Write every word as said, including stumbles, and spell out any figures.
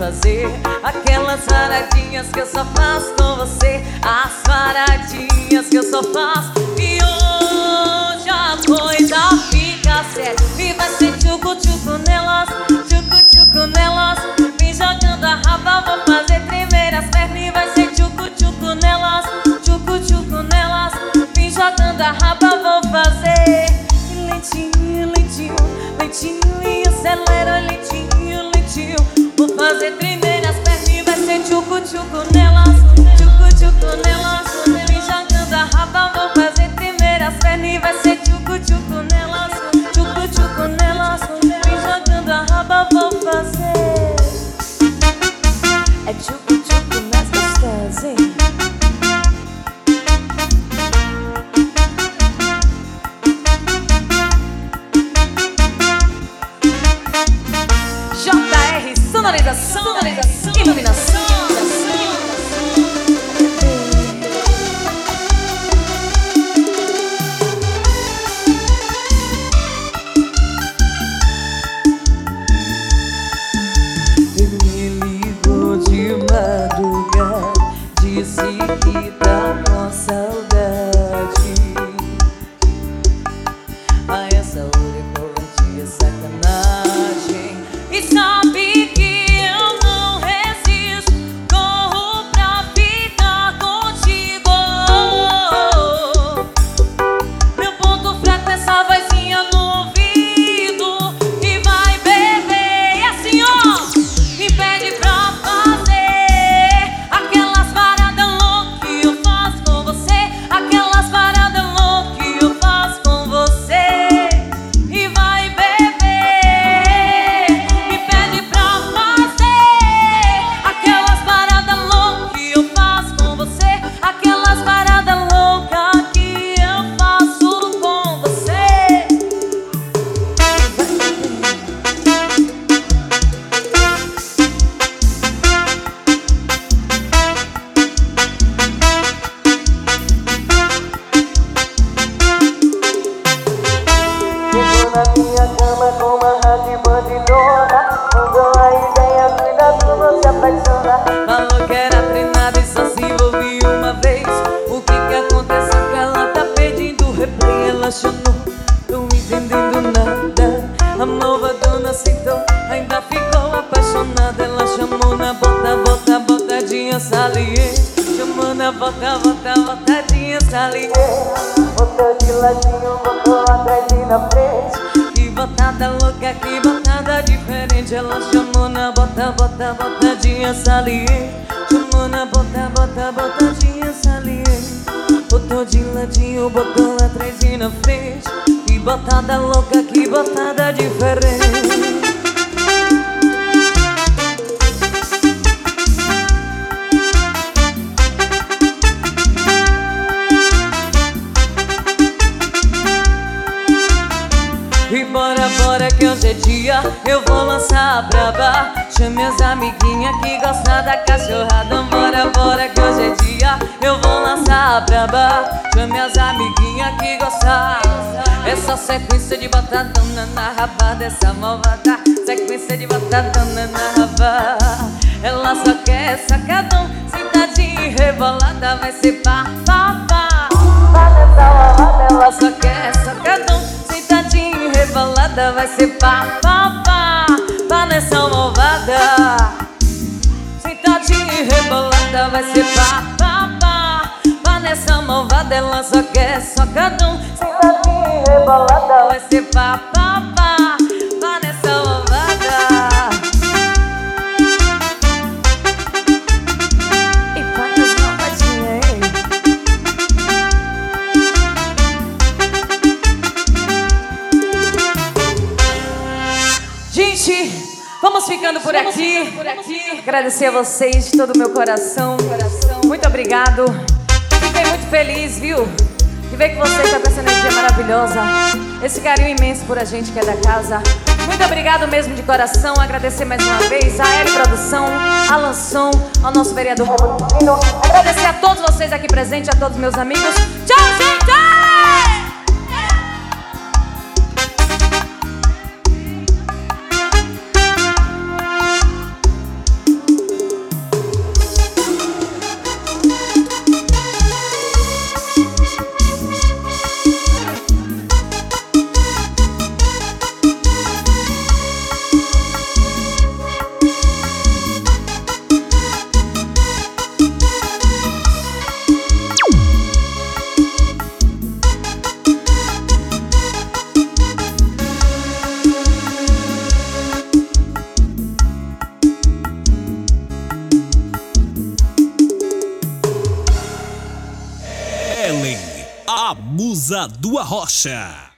fazer aquelas paradinhas que eu só faço com você. As paradinhas que eu só faço. E hoje a coisa fica séria e vai ser tchucu-tchucu nelas, tchucu-tchucu nelas. Vem jogando a raba, vou fazer tremer as pernas e vai ser tchucu-tchucu nelas, tchucu-tchucu nelas. Vem jogando a raba, vou fazer lentinho, lentinho, lentinho e acelera lentinho, lentinho. Vou fazer tremer as pernas e vai ser tchucu-tchucu nelas, tchucu-tchucu nelas. Vem jogando a raba, vou fazer tremer as pernas e vai ser tchucu-tchucu nelas, tchucu-tchucu nelas. Vem jogando a raba, vou fazer. É tchucu-tchucu nas gostosas, hein? J R Sonorização, sonorização, iluminação. Ele me ligou de madrugada, disse que tá com saudade. A essa hora eu covardia é sacanagem. E sabe que eu não resisto, corro pra ficar contigo. Meu ponto fraco é essa vozinha no ouvido e vai beber. E assim ó, me pede pra fazer aquelas paradas loucas que eu faço com você, aquelas paradas loucas que eu faço com você e vai beber. Me pede pra fazer aquelas paradas loucas que eu faço com você, aquelas paradas loucas que eu faço com você. Chegou na minha cama com uma rádio bandidona, mudou a ideia, cuidado, não se apaixona. Falou que era treinada e só se envolvia uma vez. O que que aconteceu que ela tá pedindo replay? Ela chamou, tô entendendo nada. A nova dona aceitou, ainda ficou apaixonada. Ela chamou na bota, bota, botadinha saliente. Chamou na bota, bota, botadinha saliente. Botou de ladinho, botou atrás e na frente. Que botada louca, que botada diferente. Ela chamou na bota, bota, botadinha saliente. Chamou na bota, bota, botadinha saliente. Botou de ladinho, botou atrás e na frente. Que botada louca, que botada diferente. E bora, bora que hoje é dia, eu vou lançar a braba. Chame as amiguinhas que gostam da cachorrada. Bora, bora que hoje é dia, eu vou lançar a braba. Chame as amiguinhas que gostam. Essa sequência de batadona na raba dessa malvada, sequência de batadona na raba. Ela só quer sacadão, sentadinha e rebolada, vai ser pá, pá, pá. Ela só quer sacadão, sentadinha e rebolada, vai ser pá, pá, pá. Pá nessa malvada, sentadinha e rebolada, vai ser pá, pá, pá. Pá nessa malvada, ela só quer sacadão, Sentadinha e rebolada, vai ser pá, pá, pá. Pá nessa malvada. E pá nas malvadinhas, hein? Gente, vamos ficando por Vamos aqui. ficando por aqui. Agradecer a vocês de todo o meu coração. Muito obrigado. Fiquei muito feliz, viu? De ver que vocês estão com essa energia maravilhosa. Esse carinho imenso por a gente que é da casa. Muito obrigado mesmo de coração. Agradecer mais uma vez a L Produção, a Lanção, ao nosso vereador Roberto. Agradecer a todos vocês aqui presentes, a todos meus amigos. Tchau, gente! A musa do Arrocha.